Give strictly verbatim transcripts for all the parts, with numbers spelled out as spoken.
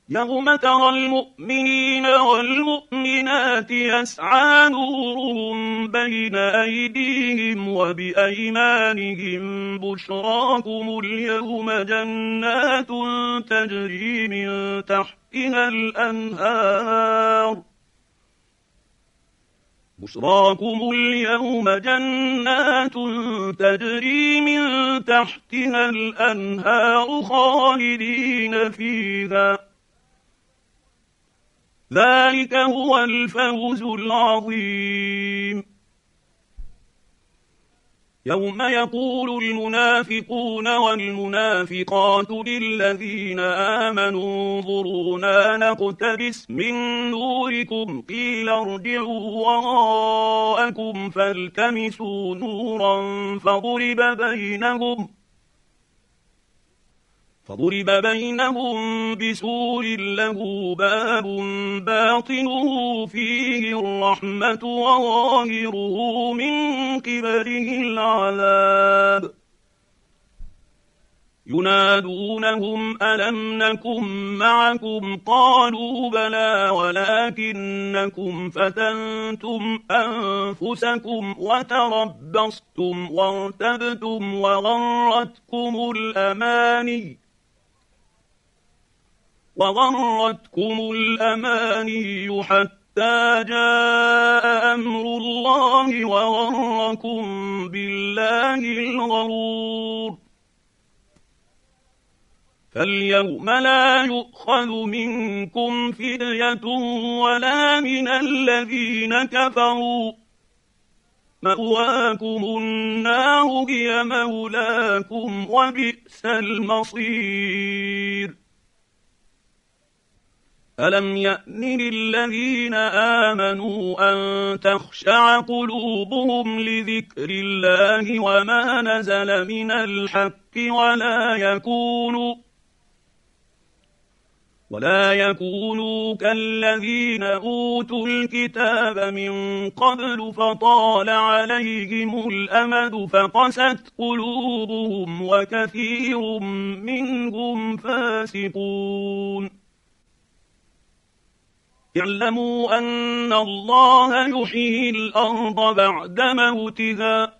يوم ترى المؤمنين والمؤمنات يسعى نورهم بين أيديهم وبأيمانهم بشراكم اليوم جنات تجري من تحتها الأنهار بشراكم اليوم جنات تجري من تحتها الأنهار خالدين فيها ذلك هو الفوز العظيم. يوم يقول المنافقون والمنافقات للذين آمنوا انظرونا نقتبس من نوركم قيل ارجعوا وراءكم فالتمسوا نورا فضرب بينهم فضرب بينهم بسور له باب باطنه فيه الرحمة وظاهره من قبله العذاب ينادونهم ألم نكن معكم قالوا بلى ولكنكم فتنتم أنفسكم وتربصتم وارتبتم وغرتكم الأماني وغرتكم الأماني حتى جاء أمر الله وغركم بالله الغرور فاليوم لا يؤخذ منكم فدية ولا من الذين كفروا مأواكم النار هي مولاكم وبئس المصير. ألم يأن للذين آمنوا أن تخشع قلوبهم لذكر الله وما نزل من الحق ولا يكونوا ولا يكونوا كالذين أوتوا الكتاب من قبل فطال عليهم الأمد فقست قلوبهم وكثير منهم فاسقون. اعلموا أن الله يحيي الأرض بعد موتها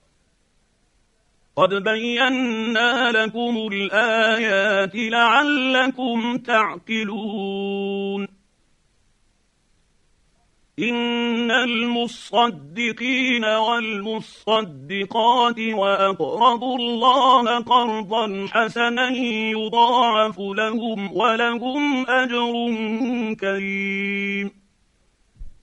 قد بينا لكم الآيات لعلكم تعقلون. إن المصدقين والمصدقات وأقرضوا الله قرضا حسنا يضاعف لهم ولهم أجر كريم.